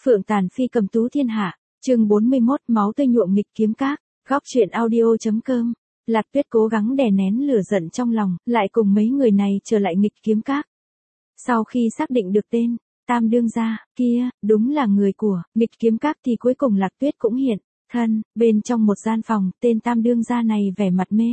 Phượng tàn phi cầm tú thiên hạ, chương 41 máu tươi nhuộm nghịch kiếm các, góc truyện audio.com. Lạc Tuyết cố gắng đè nén lửa giận trong lòng, lại cùng mấy người này trở lại nghịch kiếm các. Sau khi xác định được tên, Tam đương gia, kia, đúng là người của nghịch kiếm các thì cuối cùng Lạc Tuyết cũng hiện thân, bên trong một gian phòng, tên Tam đương gia này vẻ mặt mê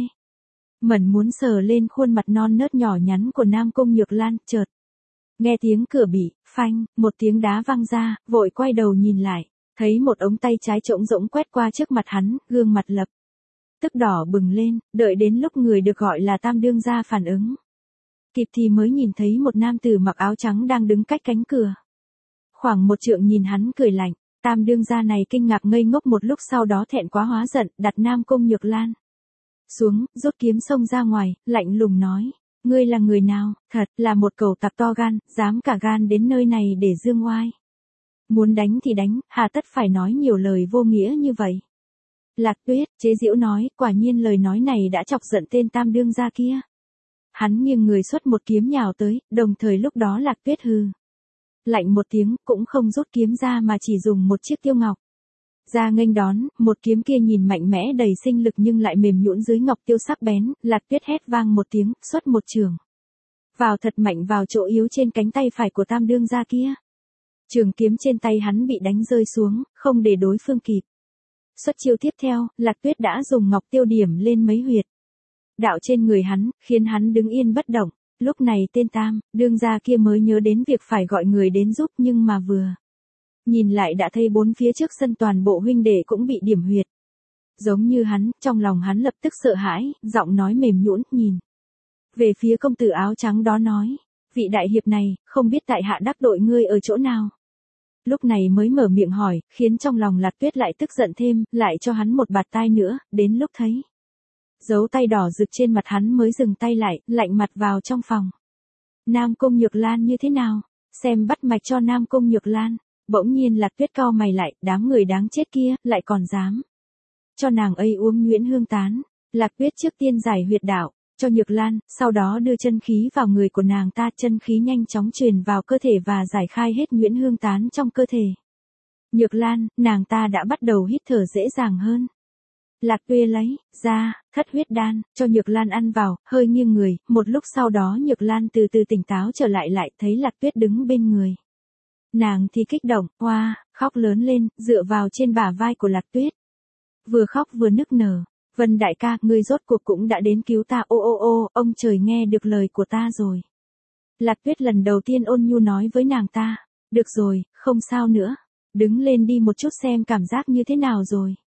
mẩn muốn sờ lên khuôn mặt non nớt nhỏ nhắn của Nam Cung Nhược Lan, chợt nghe tiếng cửa bị phanh, một tiếng đá vang ra, vội quay đầu nhìn lại, thấy một ống tay trái trống rỗng quét qua trước mặt hắn, gương mặt lập tức đỏ bừng lên, đợi đến lúc người được gọi là Tam đương gia phản ứng kịp thì mới nhìn thấy một nam tử mặc áo trắng đang đứng cách cánh cửa. Khoảng một trượng nhìn hắn cười lạnh, Tam đương gia này kinh ngạc ngây ngốc một lúc, sau đó thẹn quá hóa giận, đặt Nam Cung Nhược Lan xuống, rút kiếm xông ra ngoài, lạnh lùng nói: "Ngươi là người nào?" Thật là một cẩu tặc to gan, dám cả gan đến nơi này để dương oai. Muốn đánh thì đánh, hà tất phải nói nhiều lời vô nghĩa như vậy. Lạc Tuyết chế giễu nói, quả nhiên lời nói này đã chọc giận tên Tam đương gia kia. Hắn nghiêng người xuất một kiếm nhào tới, đồng thời lúc đó Lạc Tuyết hừ lạnh một tiếng, cũng không rút kiếm ra mà chỉ dùng một chiếc tiêu ngọc ra nghênh đón, một kiếm kia nhìn mạnh mẽ đầy sinh lực nhưng lại mềm nhũn dưới ngọc tiêu sắc bén. Lạc Tuyết hét vang một tiếng, xuất một trường vào thật mạnh vào chỗ yếu trên cánh tay phải của Tam đương gia kia. Trường kiếm trên tay hắn bị đánh rơi xuống, không để đối phương kịp xuất chiêu tiếp theo, Lạc Tuyết đã dùng ngọc tiêu điểm lên mấy huyệt đạo trên người hắn, khiến hắn đứng yên bất động. Lúc này tên Tam đương gia kia mới nhớ đến việc phải gọi người đến giúp, nhưng mà vừa nhìn lại đã thấy bốn phía trước sân toàn bộ huynh đệ cũng bị điểm huyệt giống như hắn, trong lòng hắn lập tức sợ hãi, giọng nói mềm nhũn nhìn về phía công tử áo trắng đó nói: "Vị đại hiệp này, không biết tại hạ đắc tội ngươi ở chỗ nào?" Lúc này mới mở miệng hỏi, khiến trong lòng Lạc Tuyết lại tức giận thêm, lại cho hắn một bạt tai nữa, đến lúc thấy dấu tay đỏ rực trên mặt hắn mới dừng tay lại, lạnh mặt vào trong phòng. "Nam Cung Nhược Lan như thế nào?" Xem bắt mạch cho Nam Cung Nhược Lan. Bỗng nhiên Lạc Tuyết cau mày lại, đám người đáng chết kia, lại còn dám cho nàng ấy uống nhuyễn hương tán. Lạc Tuyết trước tiên giải huyệt đạo cho Nhược Lan, sau đó đưa chân khí vào người của nàng ta, chân khí nhanh chóng truyền vào cơ thể và giải khai hết nhuyễn hương tán trong cơ thể Nhược Lan, nàng ta đã bắt đầu hít thở dễ dàng hơn. Lạc Tuyết lấy ra thất huyết đan cho Nhược Lan ăn vào, hơi nghiêng người, một lúc sau đó Nhược Lan từ từ tỉnh táo trở lại, lại thấy Lạc Tuyết đứng bên người nàng thì kích động, hoa, khóc lớn lên, dựa vào trên bả vai của Lạc Tuyết. Vừa khóc vừa nức nở: "Vân đại ca, ngươi rốt cuộc cũng đã đến cứu ta, ô ô ô, ông trời nghe được lời của ta rồi." Lạc Tuyết lần đầu tiên ôn nhu nói với nàng ta: "Được rồi, không sao nữa. Đứng lên đi một chút xem cảm giác như thế nào rồi."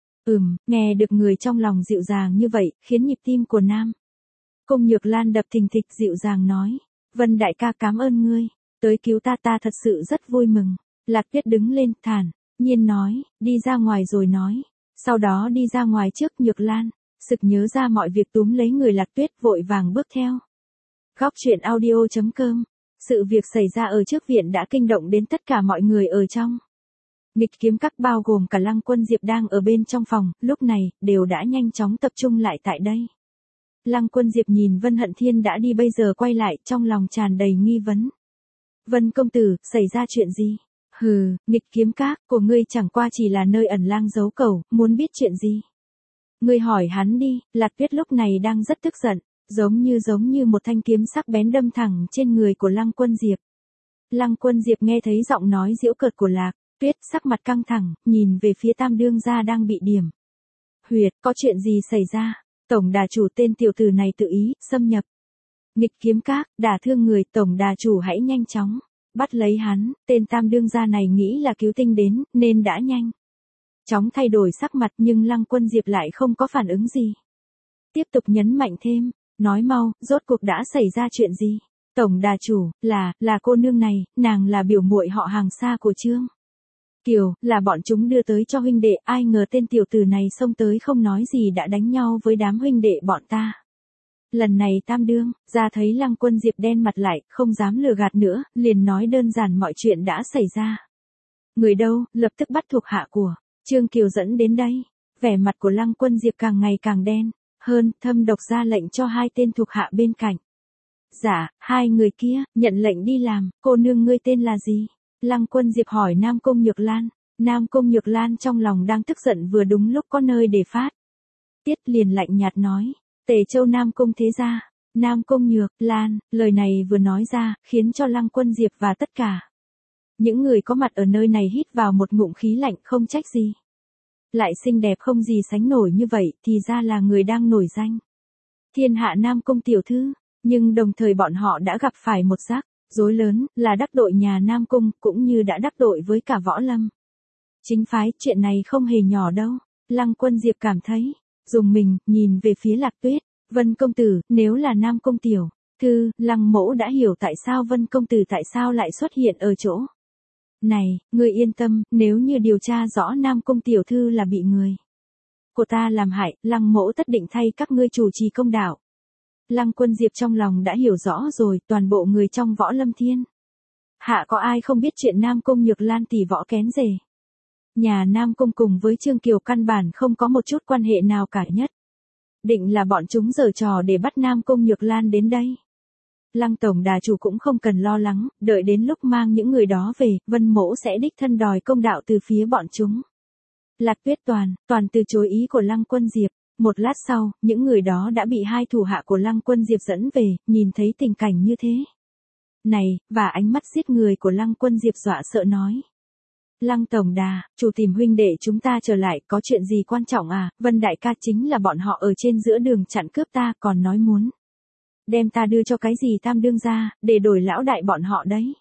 Nghe được người trong lòng dịu dàng như vậy, khiến nhịp tim của Nam Cung Nhược Lan đập thình thịch, dịu dàng nói: "Vân đại ca cảm ơn ngươi. Tới cứu ta, ta thật sự rất vui mừng." Lạc Tuyết đứng lên, thản nhiên nói: "Đi ra ngoài rồi nói." Sau đó đi ra ngoài trước. Nhược Lan sực nhớ ra mọi việc, túm lấy người Lạc Tuyết, vội vàng bước theo. Góc truyện audio.com. Sự việc xảy ra ở trước viện đã kinh động đến tất cả mọi người ở trong nghịch kiếm các, bao gồm cả Lăng Quân Diệp đang ở bên trong phòng, lúc này, đều đã nhanh chóng tập trung lại tại đây. Lăng Quân Diệp nhìn Vân Hận Thiên đã đi bây giờ quay lại, trong lòng tràn đầy nghi vấn. "Vân công tử, xảy ra chuyện gì?" "Hừ, nghịch kiếm các của ngươi chẳng qua chỉ là nơi ẩn lang giấu cẩu, muốn biết chuyện gì? Ngươi hỏi hắn đi." Lạc Tuyết lúc này đang rất tức giận, giống như một thanh kiếm sắc bén đâm thẳng trên người của Lăng Quân Diệp. Lăng Quân Diệp nghe thấy giọng nói giễu cợt của Lạc Tuyết, sắc mặt căng thẳng, nhìn về phía Tam đương gia đang bị điểm huyệt: "Có chuyện gì xảy ra?" "Tổng đà chủ, tên tiểu tử này tự ý xâm nhập nghịch kiếm các, đả thương người, tổng đà chủ hãy nhanh chóng bắt lấy hắn." Tên Tam đương gia này nghĩ là cứu tinh đến, nên đã nhanh chóng thay đổi sắc mặt, nhưng Lăng Quân Diệp lại không có phản ứng gì. Tiếp tục nhấn mạnh thêm: "Nói mau, rốt cuộc đã xảy ra chuyện gì?" "Tổng đà chủ, là cô nương này, nàng là biểu muội họ hàng xa của Trương Kiều, là bọn chúng đưa tới cho huynh đệ, ai ngờ tên tiểu tử này xông tới không nói gì đã đánh nhau với đám huynh đệ bọn ta." Lần này Tam đương gia thấy Lăng Quân Diệp đen mặt lại, không dám lừa gạt nữa, liền nói đơn giản mọi chuyện đã xảy ra. "Người đâu?" Lập tức bắt thuộc hạ của Trương Kiều dẫn đến đây. Vẻ mặt của Lăng Quân Diệp càng ngày càng đen hơn, thâm độc ra lệnh cho hai tên thuộc hạ bên cạnh: "Dạ, hai người kia, nhận lệnh đi làm." "Cô nương ngươi tên là gì?" Lăng Quân Diệp hỏi Nam Cung Nhược Lan. Nam Cung Nhược Lan trong lòng đang tức giận vừa đúng lúc có nơi để phát tiết liền lạnh nhạt nói. Tề Châu Nam Cung thế gia. Nam Cung Nhược Lan, lời này vừa nói ra, khiến cho Lăng Quân Diệp và tất cả những người có mặt ở nơi này hít vào một ngụm khí lạnh, không trách gì. Lại xinh đẹp không gì sánh nổi như vậy, thì ra là người đang nổi danh thiên hạ Nam Cung tiểu thư, nhưng đồng thời bọn họ đã gặp phải một rắc rối lớn, là đắc tội nhà Nam Cung, cũng như đã đắc tội với cả võ lâm chính phái. Chuyện này không hề nhỏ đâu. Lăng Quân Diệp cảm thấy dùng mình, nhìn về phía Lạc Tuyết. Vân công tử, nếu là Nam Cung tiểu thư, Lăng mỗ đã hiểu tại sao Vân công tử tại sao lại xuất hiện ở chỗ này. Ngươi yên tâm, nếu như điều tra rõ Nam Cung tiểu thư là bị người của ta làm hại, Lăng mỗ tất định thay các ngươi chủ trì công đạo. Lăng Quân Diệp trong lòng đã hiểu rõ rồi, toàn bộ người trong võ lâm thiên hạ có ai không biết chuyện Nam Cung Nhược Lan tỷ võ kén rể. Nhà Nam Cung cùng với Trương Kiều căn bản không có một chút quan hệ nào cả, nhất định là bọn chúng giở trò để bắt Nam Cung Nhược Lan đến đây. Lăng tổng đà chủ cũng không cần lo lắng, đợi đến lúc mang những người đó về, Vân mỗ sẽ đích thân đòi công đạo từ phía bọn chúng. Lạc Tuyết toàn từ chối ý của Lăng Quân Diệp. Một lát sau, những người đó đã bị hai thủ hạ của Lăng Quân Diệp dẫn về. Nhìn thấy tình cảnh như thế này, và ánh mắt giết người của Lăng Quân Diệp dọa sợ nói. Lăng tổng đà chủ tìm huynh đệ chúng ta trở lại, có chuyện gì quan trọng à? Vân đại ca chính là bọn họ ở trên giữa đường chặn cướp ta, còn nói muốn đem ta đưa cho cái gì Tam đương gia, để đổi lão đại bọn họ đấy.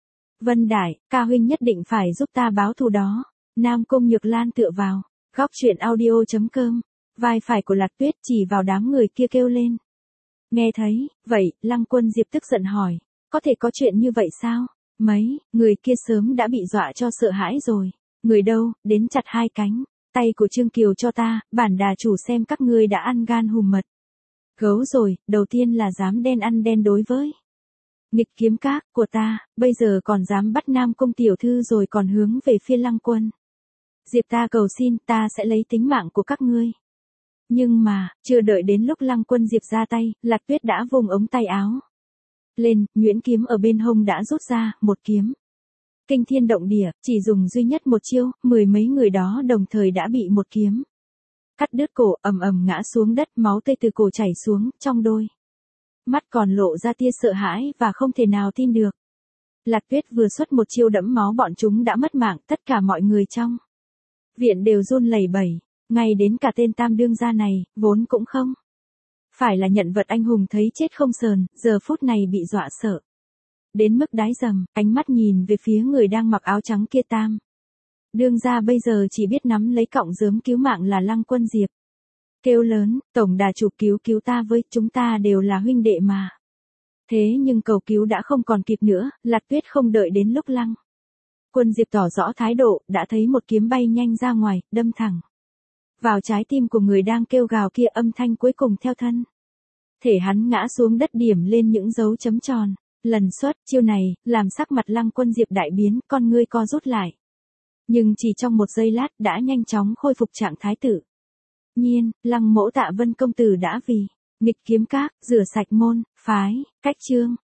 Vân đại ca huynh nhất định phải giúp ta báo thù đó. Nam Cung Nhược Lan tựa vào góc truyện audio.com, vai phải của Lạc Tuyết chỉ vào đám người kia kêu lên. Nghe thấy vậy, Lăng Quân Diệp tức giận hỏi, có thể có chuyện như vậy sao? Mấy người kia sớm đã bị dọa cho sợ hãi rồi. Người đâu, đến chặt hai cánh tay của Trương Kiều cho ta, bản đà chủ xem các ngươi đã ăn gan hùm mật gấu rồi. Đầu tiên là dám đen ăn đen đối với nghịch kiếm các của ta, bây giờ còn dám bắt Nam Cung tiểu thư rồi còn hướng về phía Lăng Quân Diệp. Ta cầu xin, ta sẽ lấy tính mạng của các ngươi. Nhưng mà, chưa đợi đến lúc Lăng Quân Diệp ra tay, Lạc Tuyết đã vùng ống tay áo lên, nhuyễn kiếm ở bên hông đã rút ra, một kiếm kinh thiên động địa, chỉ dùng duy nhất một chiêu, mười mấy người đó đồng thời đã bị một kiếm cắt đứt cổ, ầm ầm ngã xuống đất, máu tươi từ cổ chảy xuống, trong đôi mắt còn lộ ra tia sợ hãi và không thể nào tin được. Lạc Tuyết vừa xuất một chiêu đẫm máu, bọn chúng đã mất mạng, tất cả mọi người trong viện đều run lẩy bẩy, ngay đến cả tên Tam đương gia này, vốn cũng không phải là nhận vật anh hùng thấy chết không sờn, giờ phút này bị dọa sợ đến mức đái dầm, ánh mắt nhìn về phía người đang mặc áo trắng kia. Tam đương gia bây giờ chỉ biết nắm lấy cọng rơm cứu mạng là Lăng Quân Diệp, kêu lớn, tổng đà chủ cứu cứu ta với, chúng ta đều là huynh đệ mà. Thế nhưng cầu cứu đã không còn kịp nữa, Lạc Tuyết không đợi đến lúc Lăng Quân Diệp tỏ rõ thái độ, đã thấy một kiếm bay nhanh ra ngoài, đâm thẳng vào trái tim của người đang kêu gào kia. Âm thanh cuối cùng theo thân thể hắn ngã xuống đất, điểm lên những dấu chấm tròn. Lần xuất chiêu này, làm sắc mặt Lăng Quân Diệp đại biến, con ngươi co rút lại. Nhưng chỉ trong một giây lát, đã nhanh chóng khôi phục trạng thái tự nhiên. Lăng mỗ tạ Vân công tử đã vì nghịch kiếm các, rửa sạch môn phái, cách Trương